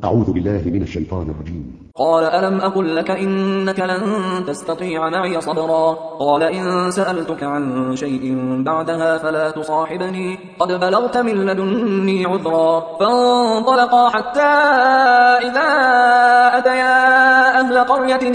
أعوذ بالله من الشيطان الرجيم. قال ألم أقل لك إنك لن تستطيع معي صبرا قال إن سألتك عن شيء بعدها فلا تصاحبني قد بلغت من لدني عذرا فانطلقا حتى إذا أتيا أهل قرية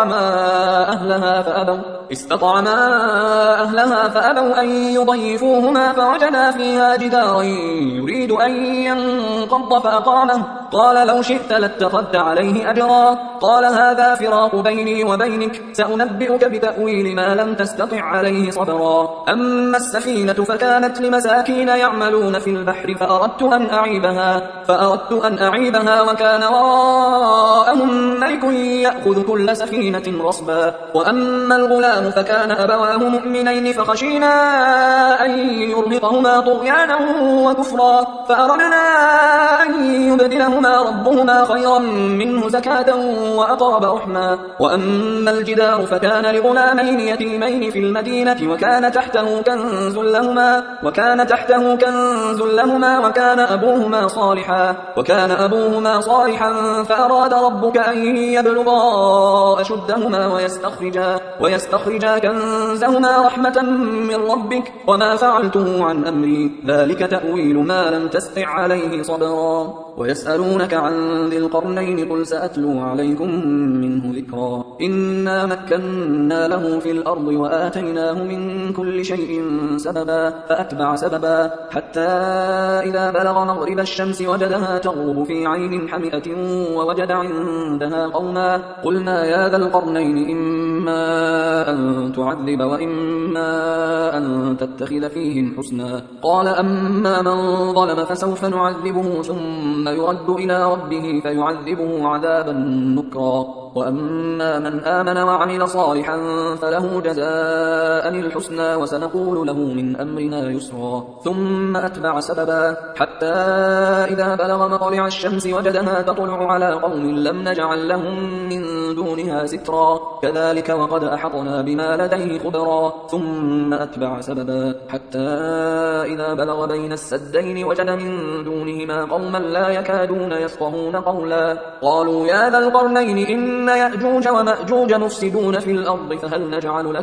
استطعما أهلها فأبوا أن يضيفوهما فوجدا فيها جدارا يريد أن ينقض فأقامه قال لو شئت لاتخذت عليه أجرا قال هذا فراق بيني وبينك سأنبئك بتأويل ما لم تستطع عليه صبرا أما السفينة فكانت لمساكين يعملون في البحر فأردت أن أعيبها وكان وراءهم ملك يأخذ كل سفينة غصبا وأما الغلام فكان أبواه مؤمنين فخشينا أن يرهقهما طغيانا وكفرا فأردنا أن يبدلهما ربهما خيرا منه زكاة وأقرب رحما وأما الجدار فكان لغلامين يتيمين في المدينة وكان تحته كنز لهما وكان أبوهما صالحا فأراد ربك أن يبلغا أشدهما ويستخرجا كنزهما رحمة من ربك وما فعلته عن أمري ذلك تأويل ما لم تستطع عليه صبرا ويسألونك عن ذي القرنين قل سأتلو عليكم منه ذكرا إنا مكنا له في الأرض وآتيناه من كل شيء سببا فأتبع سببا حتى إذا بلغ مغرب الشمس وجدها تغرب في عين حمئة ووجد عندها قوما قلنا يا ذا القرنين إما أن تعذب وإما أن تتخذ فيهم حسنا قال أما من ظلم فسوف نعذبه ثم يرد إلى ربه فيعذبه عذابا نكرا وأما من آمن وعمل صالحا فله جزاء الحسنى وسنقول له من أمرنا يسرا ثم أتبع سببا حتى إذا بلغ مطلع الشمس وجدها تطلع على قوم لم نجعل لهم من دونها سترا كذلك وقد أحطنا بما لديه خبرا ثم أتبع سببا حتى إذا بلغ بين السدين وجد من دونهما قوما لا يكادون يفقهون قولا قالوا يا ذا القرنين إن يأجوج ومأجوج مفسدون في الأرض فهل نجعل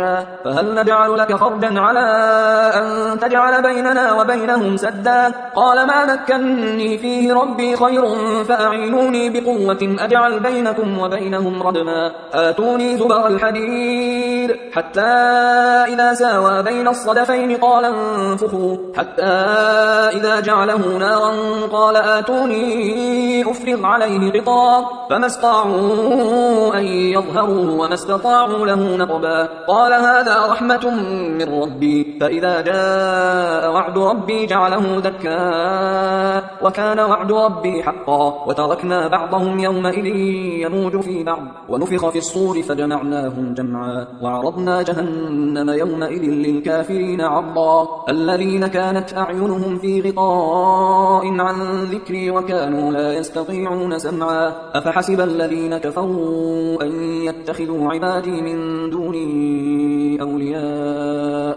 لك خرجا على أن تجعل بيننا وبينهم سدا قال ما مكنني فيه ربي خير فأعينوني بقوة أجعل بينكم وبينهم ردما آتوني زبر الحديد حتى إذا ساوى بين الصدفين قال انفخوا حتى إذا جعله نارا قال آتوني أفرغ عليه غطاء فما استطاعوا أن يظهروه وما استطاعوا له نقبا قال هذا رحمة من ربي فإذا جاء وعد ربي جعله دكا وكان وعد ربي حقا وتركنا بعضهم يومئذ يموج في بعض ونفخ في الصور فجمعناهم جمعا وعرضنا جهنم يومئذ للكافرين عرضا الذين كانت أعينهم في غطاء عن ذكري وكانوا لا يستطيعون سمعا أفحسب الذين كفروا أن يتخذوا عبادي من دوني أولياء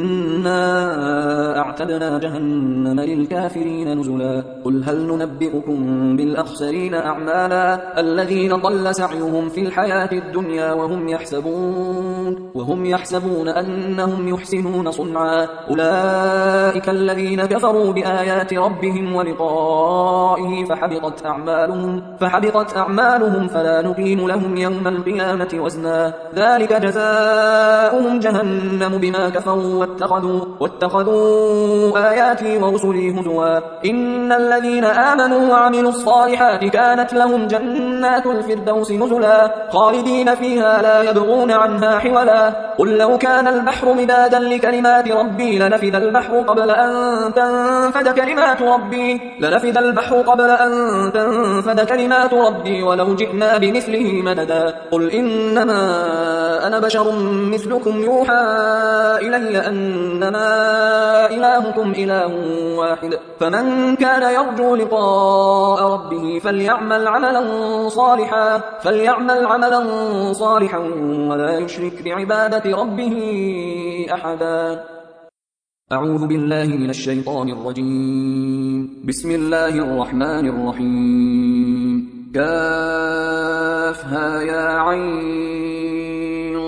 إنا أعتدنا جهنم للكافرين نزلا قل هل ننبئكم بالأخسرين أعمالا الذين ضل سعيهم في الحياة الدنيا وهم يحسبون أنهم يحسنون صنعا أولئك الذين كفروا بآيات ربهم ولقائه فحبطت أعمالهم فلا نقيم لهم يوم القيامة وزنا ذلك جزاؤهم جهنم بما كفروا واتخذوا آياتي ورسلي هزوا إن الذين آمنوا وعملوا الصالحات كانت لهم جنات الفردوس نزلا خالدين فيها لا يبغون عنها حولا قل لو كان البحر مدادا لكلمات ربي لنفد البحر قبل أن تنفد كلمات ربي ولو جئنا بمثله مددا قل إنما أنا بشر مثلكم يوحى إلي أنما إلهكم إله واحد فمن كان يرجو لقاء ربه فليعمل عملا صالحا ولا يشرك بعبادة ربه أحدا أعوذ بالله من الشيطان الرجيم بسم الله الرحمن الرحيم كافها يا عين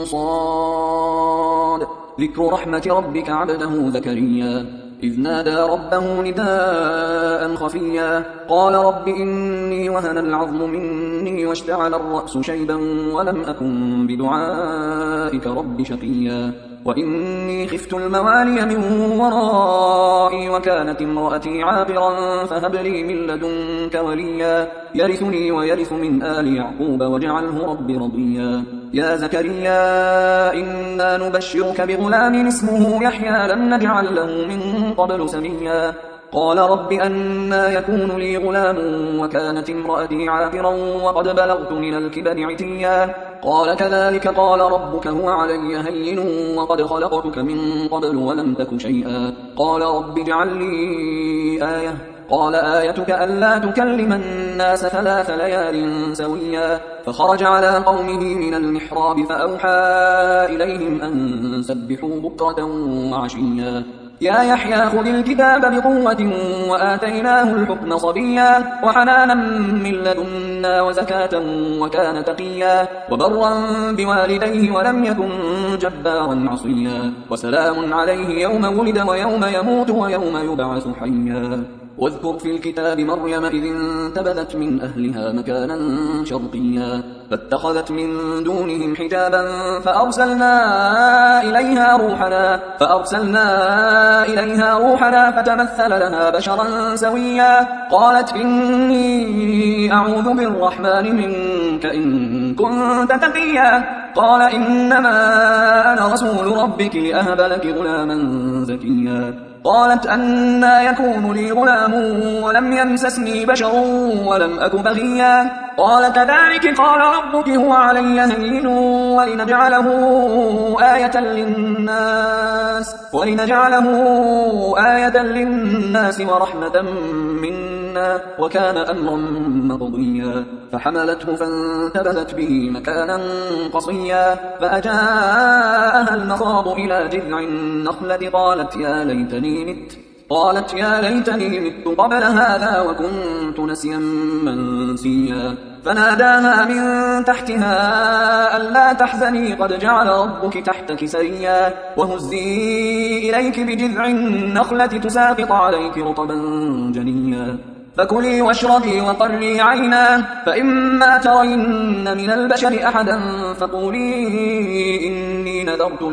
صاد ذكر رحمة ربك عبده زكريا إذ نادى ربه نداء خفيا قال رب إني وهن العظم مني واشتعل الرأس شيبا ولم أكن بدعائك رب شقيا وإني خفت الموالي من ورائي وكانت امرأتي عاقرا فهب لي من لدنك وليا يرثني ويرث من آل يعقوب واجعله رب رضيا يا زكريا إنا نبشرك بغلام اسمه يحيى لم نجعل له من قبل سميا قال رب أنى يكون لي غلام وكانت امرأتي عاقرا وقد بلغت من الكبر عتيا قال كذلك قال ربك هو علي هين وقد خلقتك من قبل ولم تك شيئا قال رب اجعل لي آية قال آيتك ألا تكلم الناس 3 ليال سويا فخرج على قومه من المحراب فأوحى إليهم أن سبحوا بكرة وعشيا يا يحيى خذ الكتاب بقوة وآتيناه الحكم صبيا وحنانا من لدنا وزكاة وكان تقيا وبرا بوالديه ولم يكن جبارا عصيا وسلام عليه يوم ولد ويوم يموت ويوم يبعث حيا واذكر في الكتاب مريم إذ انتبذت من أهلها مكانا شرقيا فاتخذت من دونهم حجابا فأرسلنا إليها روحنا فتمثل لها بشرا سويا قالت إني أعوذ بالرحمن منك إن كنت تقيا قال إنما أنا رسول ربك لأهب لك غلاما زكيا قالت أنى يكون لي غلام ولم يمسسني بشر ولم أك بغيا قال كذلك قال ربك هو علي هين ولنجعله آية للناس ورحمة منا وكان أمرا مقضيا فحملته فانتبذت به مكانا قصيا فأجاءها المخاض إلى جذع النخلة قالت يا ليتني مت قبل هذا وكنت نسيا منسيا فناداها من تحتها ألا تحزني قد جعل ربك تحتك سريا وهزي إليك بجذع النخلة تساقط عليك رطبا جنيا فكلي واشربي وقري عينا فإما ترين من البشر أحدا فقولي إني نذرت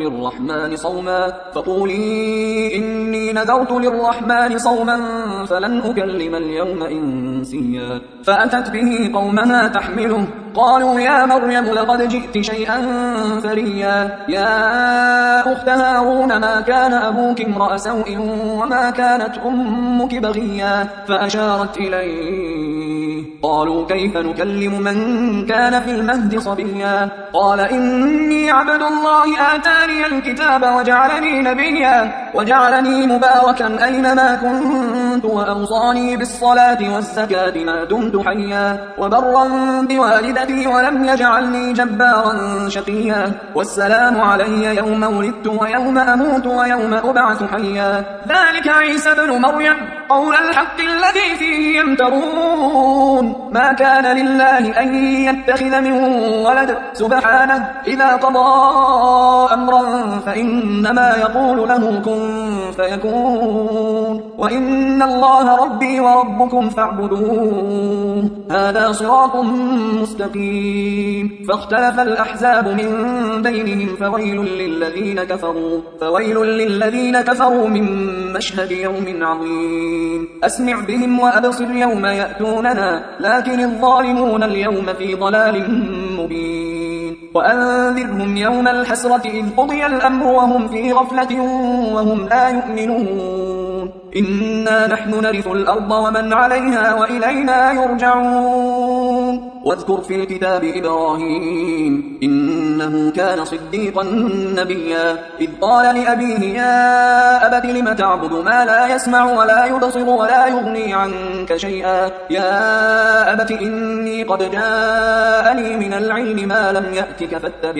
للرحمن صوما فلن أكلم اليوم إنسيا فأتت به قومها تحمله قالوا يا مريم لقد جئت شيئا فريا يا أخت هارون ما كان أبوك امرأ سوء وما كانت أمك بغيا فأشارت إليه قالوا كيف نكلم من كان في المهد صبيا قال إني عبد الله آتاني الكتاب وجعلني نبيا وجعلني مباركا أينما كنت وأوصاني بالصلاة والزكاة ما دمت حيا وبرا بوالدتي ولم يجعلني جبارا شقيا والسلام علي يوم ولدت ويوم أموت ويوم أبعث حيا ذلك عيسى بن مريم قول الحق الذي فيه يمترون ما كان لله أن يتخذ من ولد سبحانه إذا قضى أمرا فإنما يقول له كن فيكون وإن الله ربي وربكم فاعبدوه هذا صراط مستقيم فاختلف الأحزاب من بينهم فويل للذين كفروا من مشهد يوم عظيم أسمع بهم وأبصر يوم يأتوننا لكن الظالمون اليوم في ضلال مبين وأنذرهم يوم الحسرة إذ قضي الأمر وهم في غفلة وهم لا يؤمنون إنا نحن نرث الأرض ومن عليها وإلينا يرجعون واذكر في الكتاب إبراهيم إنه كان صديقا نبيا إذ قال لأبيه يا أبت لم تعبد ما لا يسمع ولا يبصر ولا يغني عنك شيئا يا أبت إني قد جاءني من العلم ما لم يأتك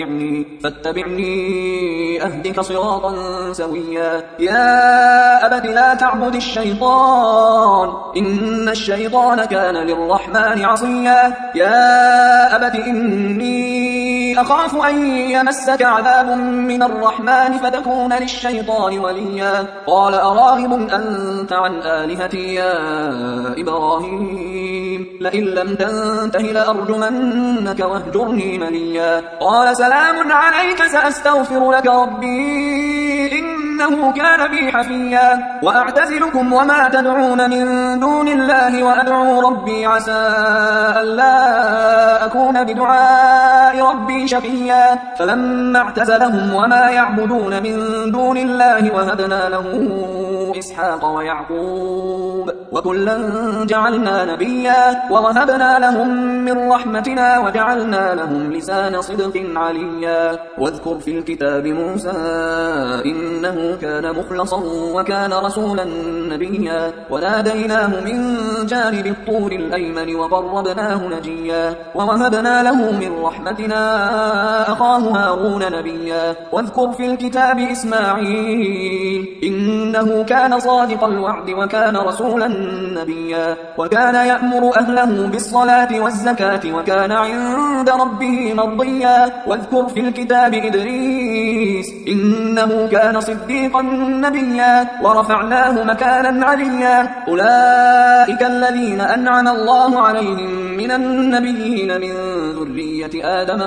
فاتبعني أهدك صراطا سويا يا أبت لا تعبد الشيطان إن الشيطان كان للرحمن عصيا يا أبت إني أخاف أن يمسك عذاب من الرحمن فتكون للشيطان وليا قال أراغب أنت عن آلهتي يا إبراهيم لئن لم تنته لأرجمنك واهجرني مليا قال سلام عليك سأستغفر لك ربي إنه كان بي حفيا وأعتزلكم وما تدعون من دون الله وأدعو ربي عسى ألا أكون بدعاء ربي شقيا فلما اعتزلهم وما يعبدون من دون الله وهبنا له إسحاق ويعقوب وكلا جعلنا نبيا ووهبنا لهم من رحمتنا وجعلنا لهم لسان صدق عليا واذكر في الكتاب موسى إنه كان مخلصا وكان رسولا نبيا وناديناه من جانب الطور الأيمن وقربناه نجيا ووهبنا له من رحمتنا أخاه هارون نبيا واذكر في الكتاب إسماعيل إنه كان صادق الوعد وكان رسولا نبيا وكان يأمر أهله بالصلاة والزكاة وكان عند ربه مرضيا واذكر في الكتاب إدريس إنه كان صديقا نبيا ورفعناه مكانا عليا أولئك الذين أنعم الله عليهم من النبيين من ذرية آدم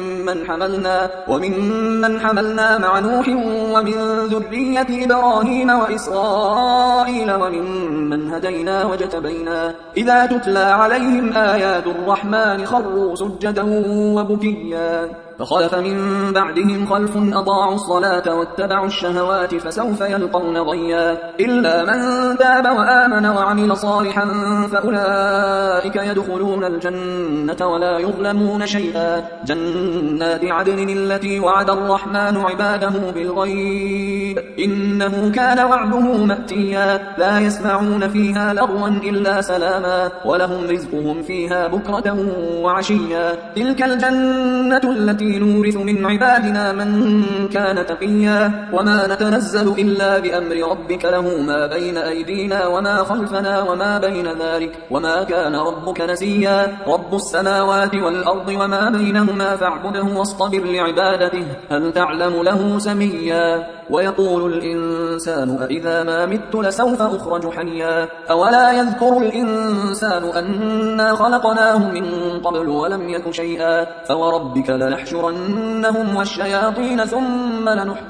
وممن حملنا مع نوح ومن ذرية إبراهيم وإسرائيل وممن هدينا واجتبينا إذا تتلى عليهم آيات الرحمن خروا سجدا وبكيا فخلف من بعدهم خلف أضاعوا الصلاة واتبعوا الشهوات فسوف يلقون غيا إلا من تاب وآمن وعمل صالحا فأولئك يدخلون الجنة ولا يظلمون شيئا جنات عدن التي وعد الرحمن عباده بالغيب إنه كان وعده مأتيا لا يسمعون فيها لغوا إلا سلاما ولهم رزقهم فيها بكرة وعشيا تلك الجنة التي نورث من عبادنا من كان تقيا وما نتنزل إلا بأمر ربك له ما بين أيدينا وما خلفنا وما بين ذلك وما كان ربك نسيا رب السماوات والأرض وما بينهما فاعبده واصطبر لعبادته هل تعلم له سميا ويقول الإنسان أإذا ما مت لسوف أخرج حيا أولا يذكر الإنسان أنا خلقناه من قبل ولم يك شيئا فوربك لنحشرنهم والشياطين ثم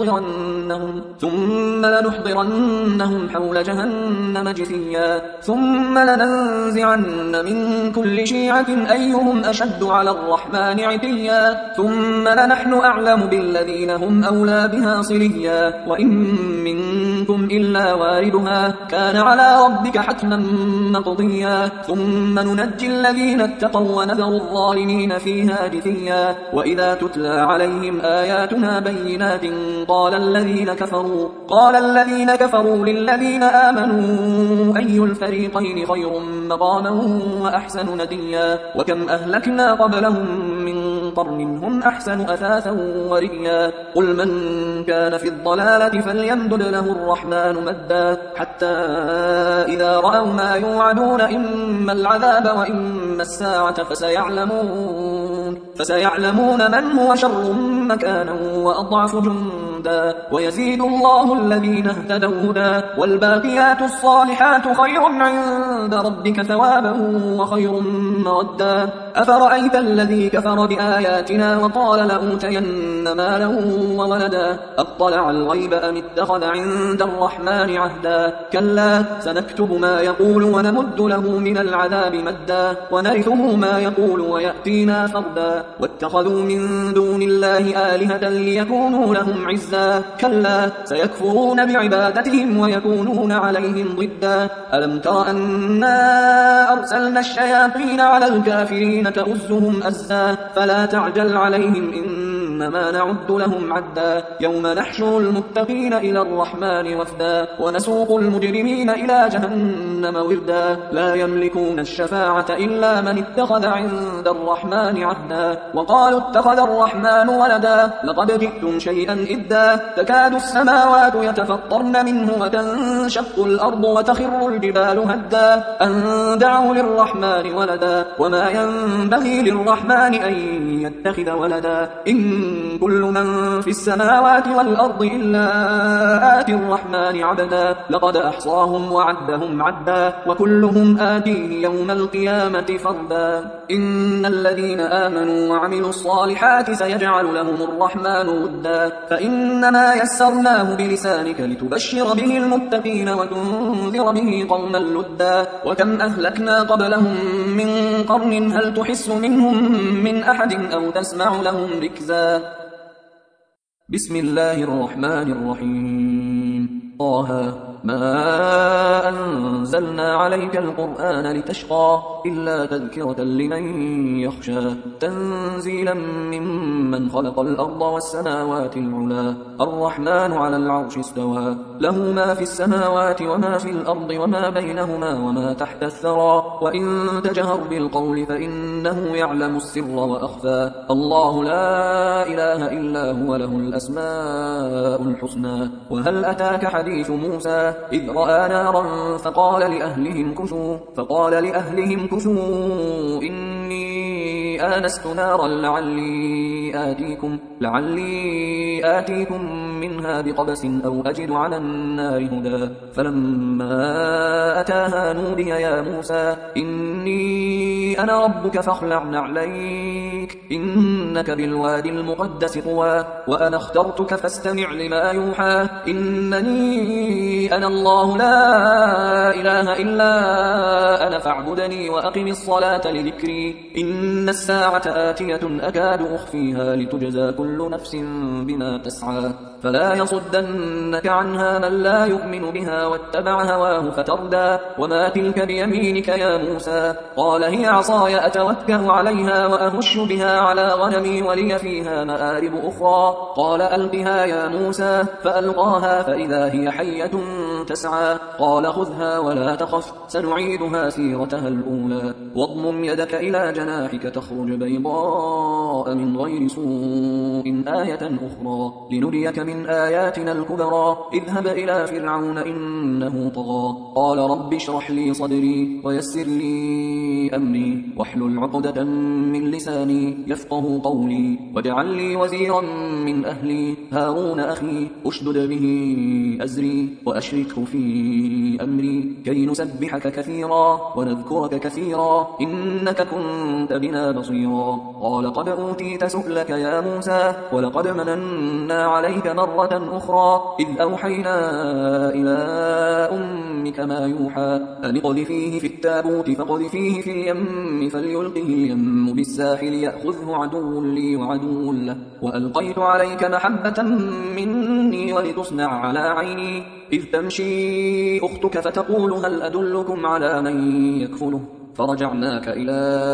لنحضرنهم حول جهنم جثيا ثم لننزعن من كل شيعة أيهم أشد على الرحمن عتيا ثم لنحن أعلم بالذين هم أولى بها صليا وإن منكم إلا واردها كان على ربك حتما مقضيا ثم ننجي الذين اتقوا ونذر الظالمين فيها جثيا وإذا تتلى عليهم آياتنا بينات قال الذين كفروا للذين آمنوا أي الفريقين خير مقاما وأحسن نديا وكم أهلكنا قبلهم من قرن هم أحسن أثاثا ورئيا قل من كان في الضلالة فليمدد له الرحمن مدا حتى إذا رأوا ما يوعدون إما العذاب وإما الساعة فسيعلمون من هو شر مكانا وأضعف جندا ويزيد الله الذين اهتدوا هدى والباقيات الصالحات خير عند ربك ثوابا وخير مردا أفرأيت الذي كفر بآياتنا وقال لأوتين مالا وولدا أطلع الغيب أم اتخذ عند الرحمن عهدا كلا سنكتب ما يقول ونمد له من العذاب مدا ونرثه ما يقول ويأتينا فردا واتخذوا من دون الله آلهة ليكونوا لهم عزا كلا سيكفرون بعبادتهم ويكونون عليهم ضدا ألم تر أنا أرسلنا الشياطين على الكافرين المجرمين تؤزهم أزا فلا تعجل عليهم إنما نعد لهم عدا يوم نحشر المتقين إلى الرحمن وفدا ونسوق المجرمين إلى جهنم وردا لا يملكون الشفاعة إلا من اتخذ عند الرحمن عهدا وقالوا اتخذ الرحمن ولدا لقد جئتم شيئا إدا تكاد السماوات يتفطرن منه وتنشق الأرض وتخر الجبال هدا أن دعوا للرحمن ولدا وما ينبغي للرحمن أن يتخذ ولدا إن كل من في السماوات والأرض إلا آتي الرحمن عبدا لقد أحصاهم وعدهم عدا وكلهم آتيه يوم القيامة فردا إن الذين آمنوا وعملوا الصالحات سيجعل لهم الرحمن ودا فإنما يسرناه بلسانك لتبشر به المتقين وتنذر به قوما لدا وكم أهلكنا قبلهم من قرن هل تحس منهم من أحد أو تسمع لهم ركزا بسم الله الرحمن الرحيم طه ما أنزلنا عليك القرآن لتشقى إلا تذكرة لمن يخشى تنزيلا ممن خلق الأرض والسماوات العلا الرحمن على العرش استوى له ما في السماوات وما في الأرض وما بينهما وما تحت الثرى وإن تجهر بالقول فإنه يعلم السر وأخفى الله لا إله إلا هو له الأسماء الحسنى وهل أتاك حديث موسى إذ رأى نارا فقال لأهلهم كثوا إني آنست نارا لعلي آتيكم منها بقبس أو أجد على النار هدى فلما أتاها نودي يا موسى إني أنا ربك فاخلع نعليك إنك بالوادي المقدس طوى وأنا اخترتك فاستمع لما يوحى إنني أنا الله لا إله إلا أنا فاعبدني وأقم الصلاة لذكري إن الساعة آتية أكاد أخفيها لتجزى كل نفس بما تسعى فلا يصدنك عنها من لا يؤمن بها واتبع هواه فتردى وما تلك بيمينك يا موسى قال هي عصاي أتوكأ عليها وأهش بها على غنمي ولي فيها مآرب أخرى قال ألقها يا موسى فألقاها فإذا هي حية تسعى قال خذها ولا تخف سنعيدها سيرتها الأولى واضمم يدك إلى جناحك تخرج بيضاء من غير سوء آية أخرى لنريك من آياتنا الكبرى اذهب إلى فرعون إنه طغى قال رب اشرح لي صدري ويسر لي أمري واحلل عقدة من لساني يفقه قولي واجعل لي وزيرا من أهلي هارون أخي أشدد به أزري وأشركه في أمري كي نسبحك كثيرا ونذكرك كثيرا إنك كنت بنا بصيرا قال قد أوتيت سؤلك يا موسى ولقد مننا عليك مرة أخرى إذ أوحينا إلى أمك ما يوحى أن اقذفيه في التابوت فاقذفيه في اليم فليلقه اليم بالساحل يأخذه عدو لي وعدو له وألقيت عليك محبة مني ولتصنع على عيني إذ تمشي أختك فتقول هل أدلكم على من يكفله فرجعناك إلى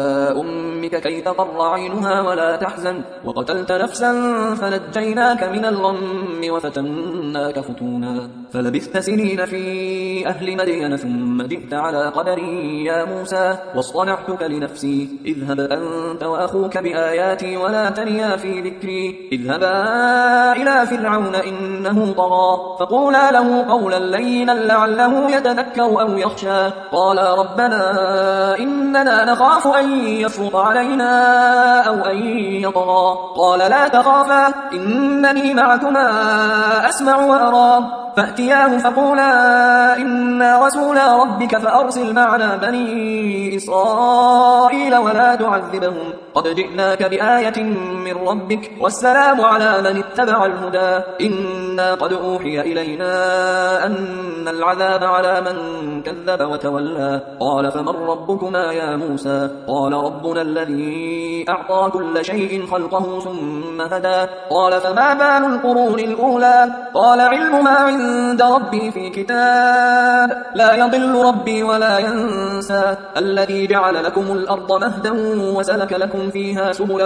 أمك كي تقر عينها ولا تحزن وقتلت نفسا فنجيناك من الغم وفتناك فتونا فلبثت سنين في أهل مدين ثم جئت على قدري يا موسى واصطنعتك لنفسي اذهب أنت وأخوك بآياتي ولا تنيا في ذكري اذهبا إلى فرعون إنه طغى فقولا له قولا لينا لعله يتذكر أو يخشى قال ربنا إننا نخاف أن يفرط علينا أو أن يطغى قال لا تخافا إنني معكما أسمع وأرى فأتياه فقولا إنا رسولا ربك فأرسل معنا بني إسرائيل ولا تعذبهم قد جئناك بآية من ربك والسلام على من اتبع الهدى إنا قد أوحي إلينا أن العذاب على من كذب وتولى قال فمن ربكما يا موسى قال ربنا الذي أعطى كل شيء خلقه ثم هدى قال فما بال القرون الأولى قال علمها عند عند ربي في كتاب لا يضل ربي ولا ينسى الذي جعل لكم الأرض مهدا وسلك لكم فيها سبلا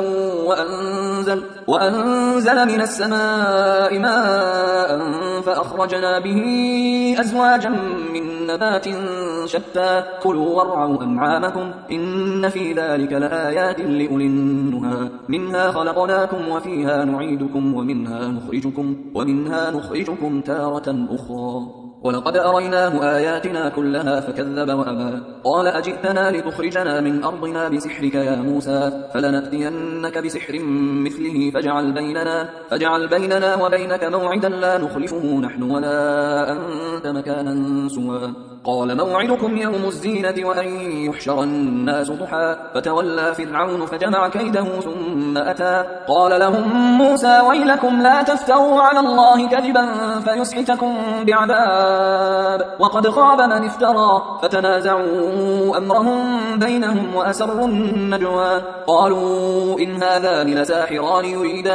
وأنزل من السماء ماء فأخرجنا به أزواجا من نبات شتى كلوا وارعوا أنعامكم إن في ذلك لآيات لأولي النهى منها خلقناكم وفيها نعيدكم ومنها نخرجكم تارة أخرى ولقد أريناه آياتنا كلها فكذب وأبى قال أجئتنا لتخرجنا من أرضنا بسحرك يا موسى فلنأتينك بسحر مثله فاجعل بيننا وبينك موعدا لا نخلفه نحن ولا أنت مكانا سوى قال موعدكم يوم الزينة وأن يحشر الناس ضحى فتولى فرعون فجمع كيده ثم أتى قال لهم موسى ويلكم لا تفتروا على الله كذبا فيسحتكم بعذاب وقد خاب من افترى فتنازعوا أمرهم بينهم وأسروا النجوى قالوا إن هذان لساحران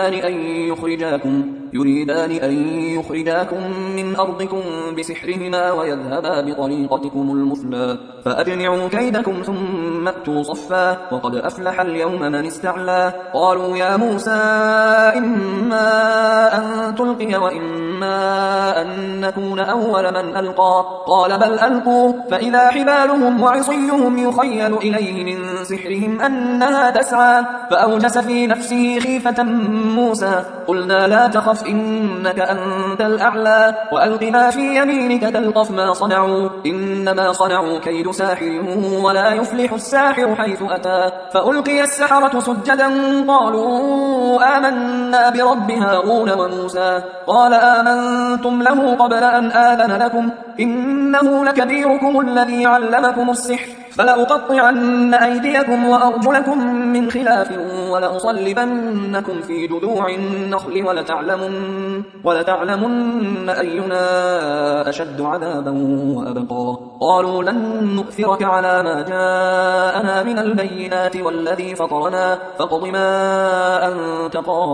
يريدان أن يخرجاكم من أرضكم بسحرهما ويذهبا بطريقتكم المثلى فأجمعوا كيدكم ثم أتوا صفا وقد أفلح اليوم من استعلى قالوا يا موسى إما أن تلقي وإما أن نكون أول من ألقى قال بل ألقوا فإذا حبالهم وعصيهم يخيل إليه من سحرهم أنها تسعى فأوجس في نفسه خيفة موسى قلنا لا تخف إنك أنت الأعلى وألق ما في يمينك تلقف ما صنعوا إنما صنعوا كيد ساحر ولا يفلح الساحر حيث أتى فألقي السحرة سجدا قالوا آمنا برب هارون وموسى قال آمنتم له قبل أن آذن لكم إنه لكبيركم الذي علمكم السحر فلأقطعن أيديكم وأرجلكم من خلاف ولأصلبنكم في جذوع النخل ولتعلمن أينا أشد عذابا وأبقى قالوا لن نؤثرك على ما جاءنا من البينات والذي فطرنا فاقض ما أنت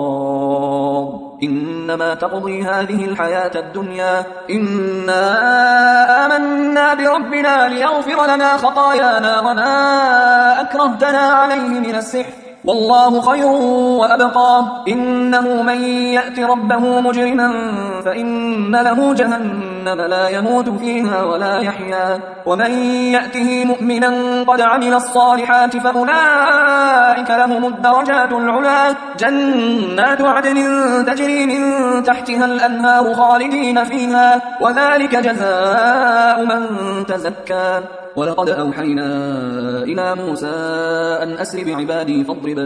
قاض إنما تقضي هذه الحياة الدنيا إنا آمنا بربنا ليغفر لنا خطايانا وما أكرهتنا عليه من السحر والله خير وأبقى إنه من يأت ربه مجرما فإن له جهنم لا يموت فيها ولا يحيا ومن يأته مؤمنا قد عمل الصالحات فأولئك لهم الدرجات العلا جنات عدن تجري من تحتها الأنهار خالدين فيها وذلك جزاء من تزكى ولقد أوحينا إلى موسى أن أسر بعبادي فاضرب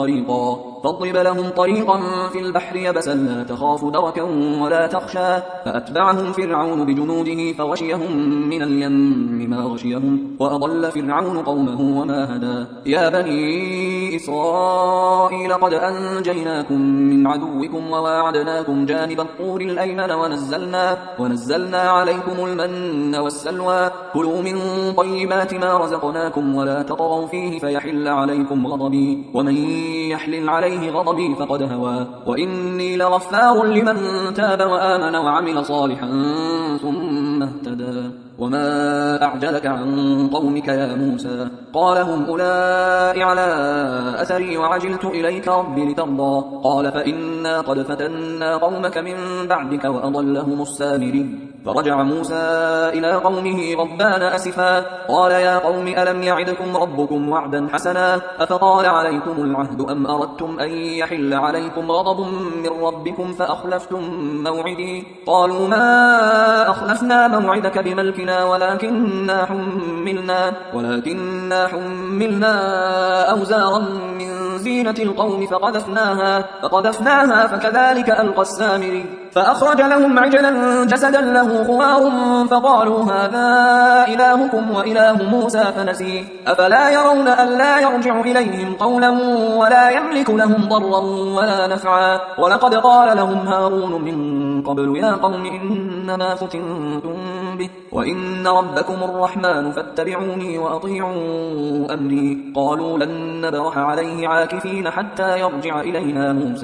لهم طريقا في البحر يبسا لا تخاف دركا ولا تخشى فأتبعهم فرعون بجنوده فغشيهم من اليم ما غشيهم وأضل فرعون قومه وما هدى يا بني إسرائيل قد أنجيناكم من عدوكم وواعدناكم جانب الطور الأيمن ونزلنا عليكم المن والسلوى كلوا من طيبات ما رزقناكم ولا تطغوا فيه فيحل عليكم غضبي ومن يحلل عليه غضبي فقد هوى وإني لغفار لمن تاب وآمن وعمل صالحا ثم اهتدى وما أعجلك عن قومك يا موسى قال هم أولئك على أثري وعجلت إليك ربي لترضى قال فإنا قد فتنا قومك من بعدك وأضلهم السامري فرجع موسى إلى قومه غضبان أسفا قال يا قوم ألم يعدكم ربكم وعدا حسنا أفطال عليكم العهد أم أردتم أن يحل عليكم غضب من ربكم فأخلفتم موعدي قالوا ما أخلفنا موعدك بملكنا ولكننا حملنا أوزارا من زينة القوم فقذفناها فكذلك ألقى السامري فأخرج لهم عجلا جسدا له خوار فقالوا هذا إلهكم وإله موسى فنسي أفلا يرون أن لا يرجع إليهم قولا ولا يملك لهم ضرا ولا نفعا ولقد قال لهم هارون من قبل يا قوم إنما فتنتم به وإن ربكم الرحمن فاتبعوني وأطيعوا أمري قالوا لن نبرح عليه عاكفين حتى يرجع إلينا موسى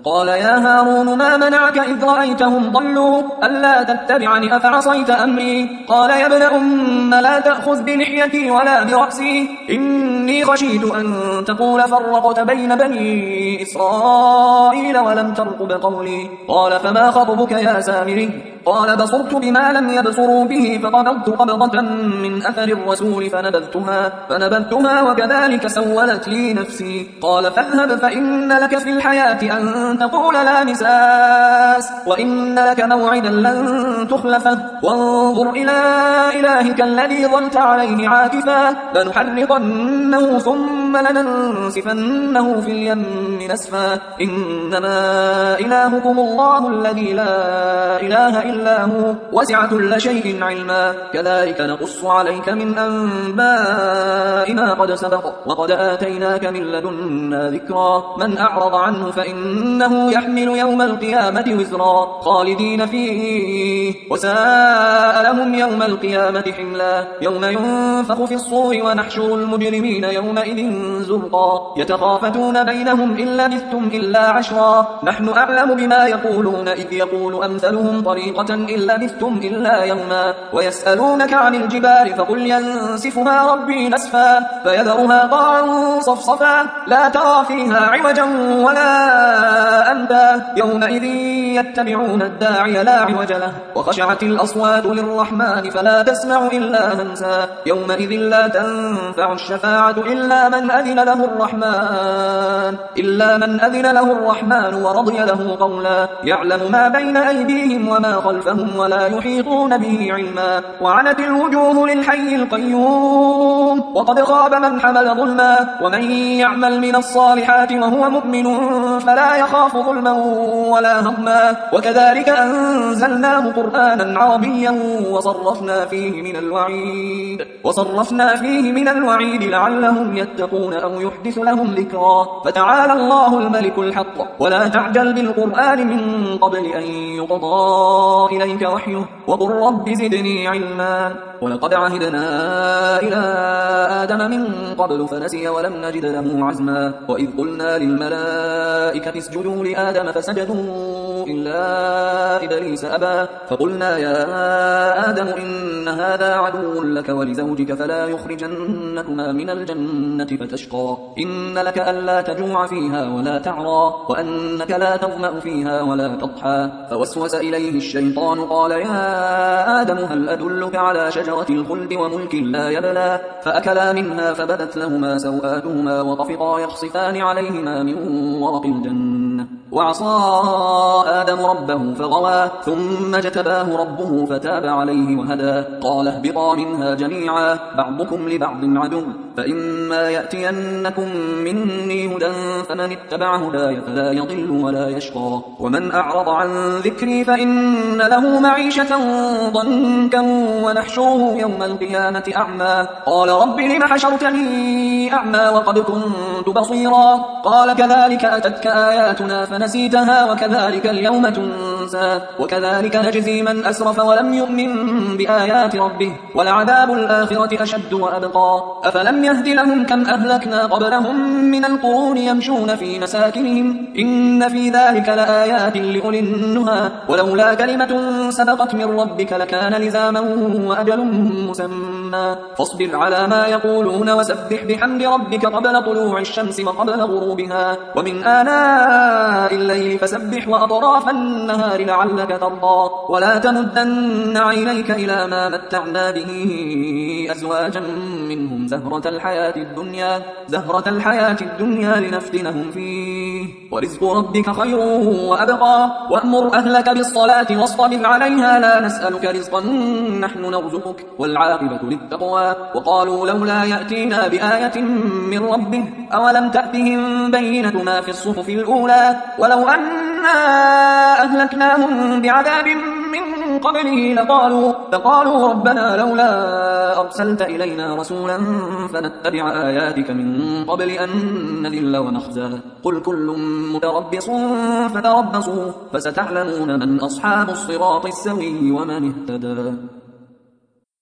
قال يا هارون ما منعك إذ رأيتهم ضلوا ألا تتبعني أفعصيت أمري قال يا ابن أم لا تأخذ بلحيتي ولا برأسي إني خشيت أن تقول فرقت بين بني إسرائيل ولم ترقب قولي قال فما خطبك يا سامري قال بصرت بما لم يبصروا به فقبضت قبضة من أثر الرسول فنبذتها وكذلك سولت لي نفسي قال فاذهب فإن لك في الحياة أن تقول لا مساس وإن لك موعدا لن تخلفه وانظر إلى إلهك الذي ظلت عليه عاكفا لنحرقنه ثم لننسفنه في اليم نسفا إنما إلهكم الله الذي لا إله إلا هو وسع كل شيء علما كذلك نقص عليك من أنباء ما قد سبق وقد آتيناك من لدنا ذكرا من أعرض عنه فإنه يحمل يوم القيامة وزرا خالدين فيه وساء لهم يوم القيامة حملا يوم ينفخ في الصور ونحشر المجرمين يومئذ زرقا يتخافتون بينهم إن لبثتم إلا عشرا نحن أعلم بما يقولون إذ يقول أمثلهم طريقة إن لبثتم إلا يوما ويسألونك عن الجبال فقل ينسفها ربي نسفا فيذرها قاعا صفصفا لا ترى فيها عوجا ولا أمتا يومئذ يتبعون الداعي لا عوج له وخشعت الأصوات للرحمن فلا تسمع إلا همسا يومئذ لا تنفع الشفاعة إلا من أذن له الرحمن ورضي له قولا يعلم ما بين أيديهم وما خلفهم ولا يحيطون به علما وعنت الوجوه للحي القيوم وقد خاب من حمل ظلما ومن يعمل من الصالحات وهو مؤمن فلا يخاف ظلما ولا هضما وكذلك أنزلناه قرآنا عربيا وصرفنا فيه من الوعيد لعلهم يتقون أو يحدث لهم ذكرا فتعالى الله الملك الحق ولا تعجل بالقرآن من قبل أن يقضى إليك وحيه وقل رب زدني علما ولقد عهدنا إلى آدم من قبل فنسي ولم نجد له عزما وإذ قلنا للملائكة اسجدوا لآدم فسجدوا إلا إبليس أبى فقلنا يا آدم إن هذا عدو لك ولزوجك فلا يخرجنكما من الجنة فتشقى إن لك ألا تجوع فيها ولا تعرى وأنك لا تظمأ فيها ولا تضحى فوسوس إليه الشيطان قال يا آدم هل أدلك على شجرة الخلد وملك لا يبلى فأكلا منها فبدت لهما سوآتهما وطفقا يخصفان عليهما من ورق الجنة وعصى آدم ربه فغوى ثم اجتباه ربه فتاب عليه وهدى قال اهبطا منها جميعا بعضكم لبعض عدو فإما يأتينكم مني هدى فمن اتبع هداي فلا يضل ولا يشقى ومن أعرض عن ذكري فإن له معيشة ضنكا ونحشره يوم القيامة أعمى قال رب لم حشرتني أعمى وقد كنت بصيرا قال كذلك أتتك آياتنا فنسيتها وكذلك اليوم تنسى وكذلك نجزي من أسرف ولم يؤمن بآيات ربه ولعذاب الآخرة أشد وأبقى أفلم يهد لهم كم أهلكنا قبلهم من القرون يمشون في مساكنهم إن في ذلك لآيات لأولي النهى ولولا كلمة سبقت من ربك لكان لزاما وأجل مسمى فاصبر على ما يقولون وسبح بحمد ربك قبل طلوع الشمس وقبل غروبها ومن آناء الليل فسبح وأطراف النهار لعلك ترضى ولا تمدن عينيك إلى ما متعنا به أزواجا منهم زهرة الحياة الدنيا لنفتنهم فيه ورزق ربك خير وأبقى وأمر أهلك بالصلاة واصطبر عليها لا نسألك رزقا نحن نرزقك والعاقبة للتقوى وقالوا لولا يأتينا بآية من ربه أولم تأتهم بينة ما في الصحف الأولى ولو أنا أهلكناهم بعذاب من قبله لقالوا ربنا لولا أرسلت إلينا رسولا فنتبع آياتك من قبل أن نذل ونخزى قل كل متربص فتربصوا فستعلمون من أصحاب الصراط السوي ومن اهتدى